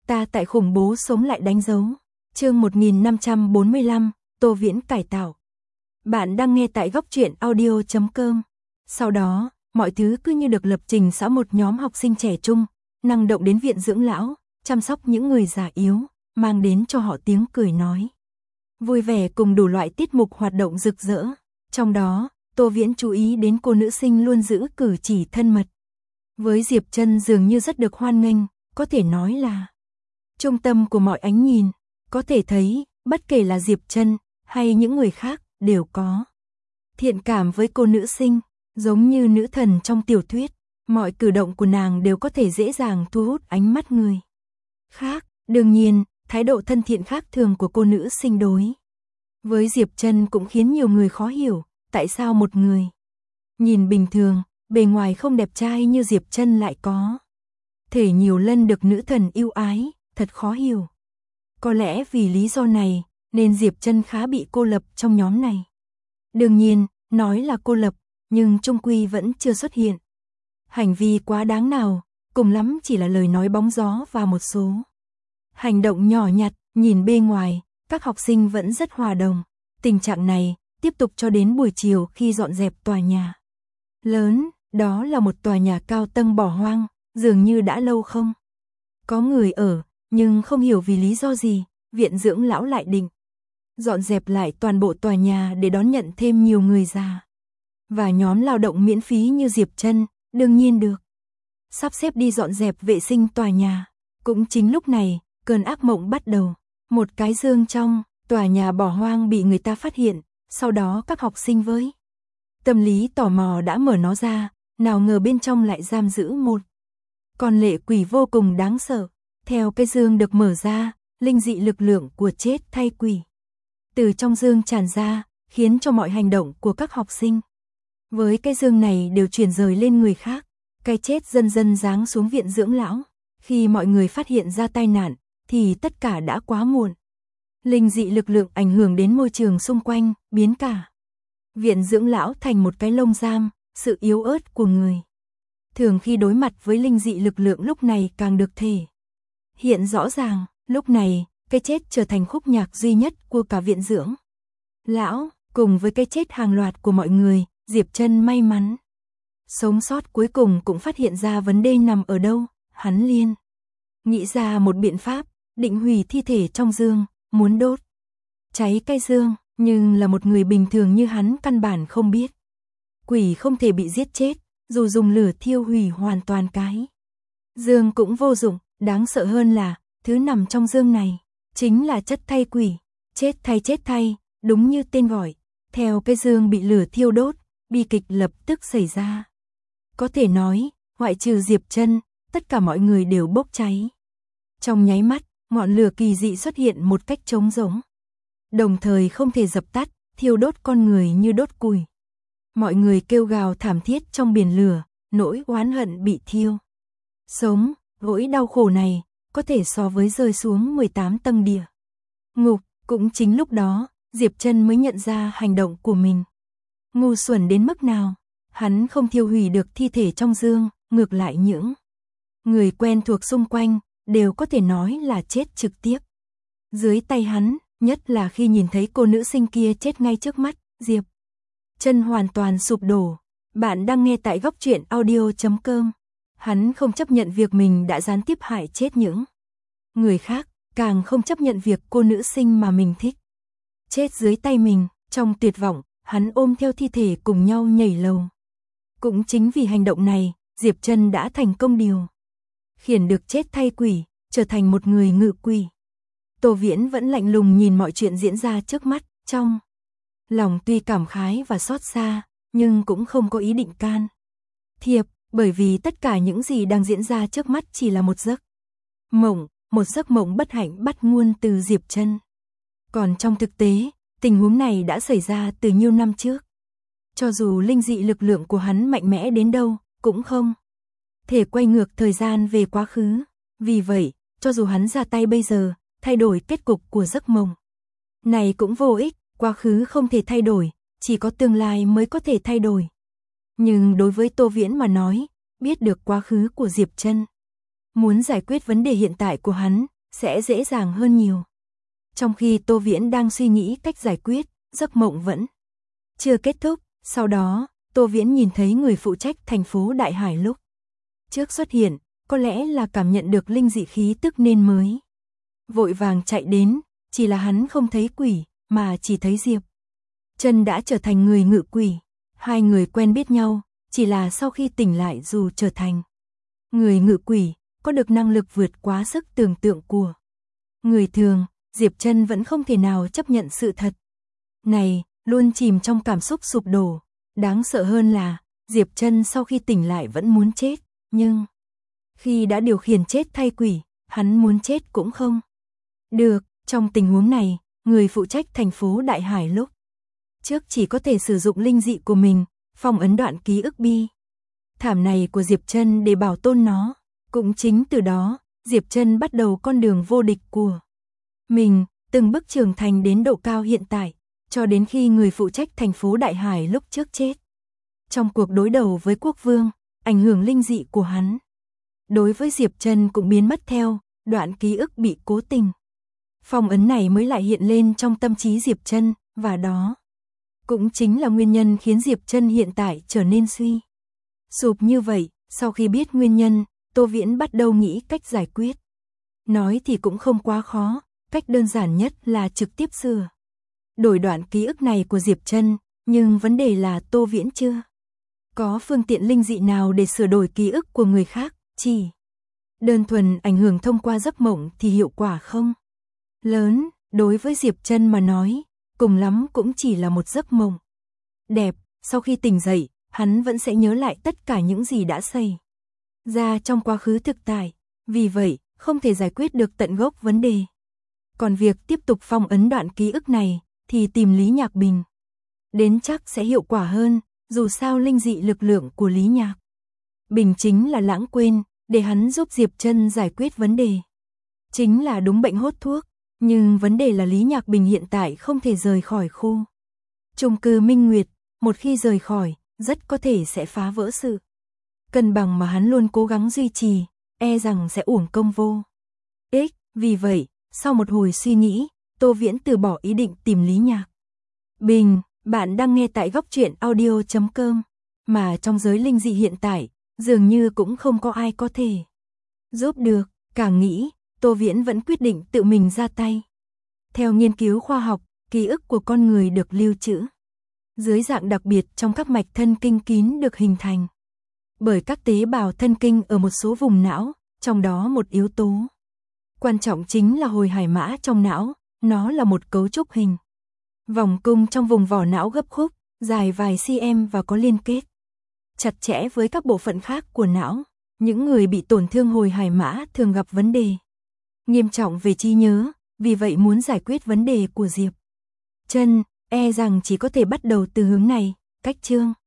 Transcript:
Ta tại khủng bố sống lại đánh dấu. Chương 1545, Tô Viễn cải tạo. Bạn đang nghe tại góc truyện audio.com. Sau đó, mọi thứ cứ như được lập trình sẵn. Một nhóm học sinh trẻ trung, năng động đến viện dưỡng lão, chăm sóc những người già yếu, mang đến cho họ tiếng cười nói vui vẻ cùng đủ loại tiết mục hoạt động rực rỡ. Trong đó, Tô Viễn chú ý đến cô nữ sinh luôn giữ cử chỉ thân mật. Với Diệp Trân dường như rất được hoan nghênh, có thể nói là trung tâm của mọi ánh nhìn. Có thể thấy, bất kể là Diệp Trân hay những người khác đều có thiện cảm với cô nữ sinh, giống như nữ thần trong tiểu thuyết. Mọi cử động của nàng đều có thể dễ dàng thu hút ánh mắt người khác. Đương nhiên, thái độ thân thiện khác thường của cô nữ sinh đối với Diệp Trân cũng khiến nhiều người khó hiểu, tại sao một người nhìn bình thường, bề ngoài không đẹp trai như Diệp Trân lại có thể nhiều lần được nữ thần yêu ái, thật khó hiểu. Có lẽ vì lý do này, nên Diệp Trân khá bị cô lập trong nhóm này. Đương nhiên, nói là cô lập, nhưng chung quy vẫn chưa xuất hiện hành vi quá đáng nào, cùng lắm chỉ là lời nói bóng gió và một số hành động nhỏ nhặt. Nhìn bề ngoài, các học sinh vẫn rất hòa đồng. Tình trạng này tiếp tục cho đến buổi chiều khi dọn dẹp tòa nhà lớn. Đó là một tòa nhà cao tầng bỏ hoang, dường như đã lâu không có người ở, nhưng không hiểu vì lý do gì, viện dưỡng lão lại định dọn dẹp lại toàn bộ tòa nhà để đón nhận thêm nhiều người già và nhóm lao động miễn phí như Diệp Trân, đương nhiên được sắp xếp đi dọn dẹp vệ sinh tòa nhà. Cũng chính lúc này, cơn ác mộng bắt đầu. Một cái dương trong tòa nhà bỏ hoang bị người ta phát hiện, sau đó các học sinh với tâm lý tò mò đã mở nó ra, nào ngờ bên trong lại giam giữ một con lệ quỷ vô cùng đáng sợ. Theo cái dương được mở ra, linh dị lực lượng của chết thay quỷ từ trong dương tràn ra, khiến cho mọi hành động của các học sinh với cái dương này đều chuyển rời lên người khác. Cái chết dần dần giáng xuống viện dưỡng lão. Khi mọi người phát hiện ra tai nạn, thì tất cả đã quá muộn. Linh dị lực lượng ảnh hưởng đến môi trường xung quanh, biến cả viện dưỡng lão thành một cái lồng giam. Sự yếu ớt của người thường khi đối mặt với linh dị lực lượng lúc này càng được thể hiện rõ ràng. Lúc này, cái chết trở thành khúc nhạc duy nhất của cả viện dưỡng lão. Cùng với cái chết hàng loạt của mọi người, Diệp Trân may mắn sống sót cuối cùng cũng phát hiện ra vấn đề nằm ở đâu. Hắn liền nghĩ ra một biện pháp, định hủy thi thể trong dương, muốn đốt cháy cái dương, nhưng là một người bình thường như hắn căn bản không biết quỷ không thể bị giết chết, dù dùng lửa thiêu hủy hoàn toàn cái dương cũng vô dụng. Đáng sợ hơn là thứ nằm trong dương này chính là chất thay quỷ. Chết thay, đúng như tên gọi. Theo cái dương bị lửa thiêu đốt, bi kịch lập tức xảy ra. Có thể nói, ngoại trừ Diệp Trân, tất cả mọi người đều bốc cháy. Trong nháy mắt, ngọn lửa kỳ dị xuất hiện một cách trống rỗng, đồng thời không thể dập tắt, thiêu đốt con người như đốt củi. Mọi người kêu gào thảm thiết trong biển lửa, nỗi oán hận bị thiêu sống. Nỗi đau khổ này có thể so với rơi xuống 18 tầng địa ngục. Cũng chính lúc đó, Diệp Trân mới nhận ra hành động của mình ngu xuẩn đến mức nào. Hắn không thiêu hủy được thi thể trong dương, ngược lại những người quen thuộc xung quanh đều có thể nói là chết trực tiếp dưới tay hắn. Nhất là khi nhìn thấy cô nữ sinh kia chết ngay trước mắt, Diệp Trân hoàn toàn sụp đổ. Bạn đang nghe tại góc truyện audio.com. Hắn không chấp nhận việc mình đã gián tiếp hại chết những người khác, càng không chấp nhận việc cô nữ sinh mà mình thích chết dưới tay mình. Trong tuyệt vọng, hắn ôm theo thi thể cùng nhau nhảy lầu. Cũng chính vì hành động này, Diệp Trân đã thành công điều khiển được chết thay quỷ, trở thành một người ngự quỷ. Tô Viễn vẫn lạnh lùng nhìn mọi chuyện diễn ra trước mắt, trong lòng tuy cảm khái và xót xa, nhưng cũng không có ý định can thiệp, bởi vì tất cả những gì đang diễn ra trước mắt chỉ là một giấc mộng bất hạnh bắt nguồn từ Diệp Trân. Còn trong thực tế, tình huống này đã xảy ra từ nhiều năm trước. Cho dù linh dị lực lượng của hắn mạnh mẽ đến đâu, cũng không thể quay ngược thời gian về quá khứ. Vì vậy, cho dù hắn ra tay bây giờ, thay đổi kết cục của giấc mộng này cũng vô ích. Quá khứ không thể thay đổi, chỉ có tương lai mới có thể thay đổi. Nhưng đối với Tô Viễn mà nói, biết được quá khứ của Diệp Trân, muốn giải quyết vấn đề hiện tại của hắn, sẽ dễ dàng hơn nhiều. Trong khi Tô Viễn đang suy nghĩ cách giải quyết, giấc mộng vẫn chưa kết thúc. Sau đó, Tô Viễn nhìn thấy người phụ trách thành phố Đại Hải lúc trước xuất hiện, có lẽ là cảm nhận được linh dị khí tức nên mới vội vàng chạy đến, chỉ là hắn không thấy quỷ, mà chỉ thấy Diệp Trân đã trở thành người ngự quỷ. Hai người quen biết nhau, chỉ là sau khi tỉnh lại dù trở thành người ngự quỷ, có được năng lực vượt quá sức tưởng tượng của người thường, Diệp Trân vẫn không thể nào chấp nhận sự thật này, luôn chìm trong cảm xúc sụp đổ. Đáng sợ hơn là, Diệp Trân sau khi tỉnh lại vẫn muốn chết, nhưng khi đã điều khiển chết thay quỷ, hắn muốn chết cũng không được. Trong tình huống này, người phụ trách thành phố Đại Hải lúc trước chỉ có thể sử dụng linh dị của mình, phong ấn đoạn ký ức bi thảm này của Diệp Trân để bảo tồn nó. Cũng chính từ đó, Diệp Trân bắt đầu con đường vô địch của mình, từng bước trưởng thành đến độ cao hiện tại, cho đến khi người phụ trách thành phố Đại Hải lúc trước chết. Trong cuộc đối đầu với quốc vương, ảnh hưởng linh dị của hắn đối với Diệp Trân cũng biến mất theo, đoạn ký ức bị cố tình phong ấn này mới lại hiện lên trong tâm trí Diệp Trân, và đó cũng chính là nguyên nhân khiến Diệp Trân hiện tại trở nên suy sụp như vậy. Sau khi biết nguyên nhân, Tô Viễn bắt đầu nghĩ cách giải quyết. Nói thì cũng không quá khó, cách đơn giản nhất là trực tiếp sửa đổi đoạn ký ức này của Diệp Trân, nhưng vấn đề là Tô Viễn chưa có phương tiện linh dị nào để sửa đổi ký ức của người khác, chỉ đơn thuần ảnh hưởng thông qua giấc mộng thì hiệu quả không lớn. Đối với Diệp Trân mà nói, cùng lắm cũng chỉ là một giấc mộng đẹp, sau khi tỉnh dậy, hắn vẫn sẽ nhớ lại tất cả những gì đã xảy ra trong quá khứ thực tại, vì vậy, không thể giải quyết được tận gốc vấn đề. Còn việc tiếp tục phong ấn đoạn ký ức này, thì tìm Lý Nhạc Bình đến chắc sẽ hiệu quả hơn, dù sao linh dị lực lượng của Lý Nhạc Bình chính là lãng quên, để hắn giúp Diệp Trân giải quyết vấn đề. Chính là đúng bệnh hốt thuốc, nhưng vấn đề là Lý Nhạc Bình hiện tại không thể rời khỏi khu chung cư Minh Nguyệt, một khi rời khỏi, rất có thể sẽ phá vỡ sự cân bằng mà hắn luôn cố gắng duy trì, e rằng sẽ uổng công vô ích. Vì vậy, sau một hồi suy nghĩ, Tô Viễn từ bỏ ý định tìm Lý Nhạc Bình. Bạn đang nghe tại góc truyện audio.com, mà trong giới linh dị hiện tại, dường như cũng không có ai có thể giúp được. Càng nghĩ, Tô Viễn vẫn quyết định tự mình ra tay. Theo nghiên cứu khoa học, ký ức của con người được lưu trữ dưới dạng đặc biệt trong các mạch thân kinh kín được hình thành bởi các tế bào thân kinh ở một số vùng não, trong đó một yếu tố quan trọng chính là hồi hải mã trong não. Nó là một cấu trúc hình vòng cung trong vùng vỏ não gấp khúc, dài vài cm và có liên kết chặt chẽ với các bộ phận khác của não. Những người bị tổn thương hồi hải mã thường gặp vấn đề nghiêm trọng về trí nhớ, vì vậy muốn giải quyết vấn đề của Diệp Trân, e rằng chỉ có thể bắt đầu từ hướng này. Cách chương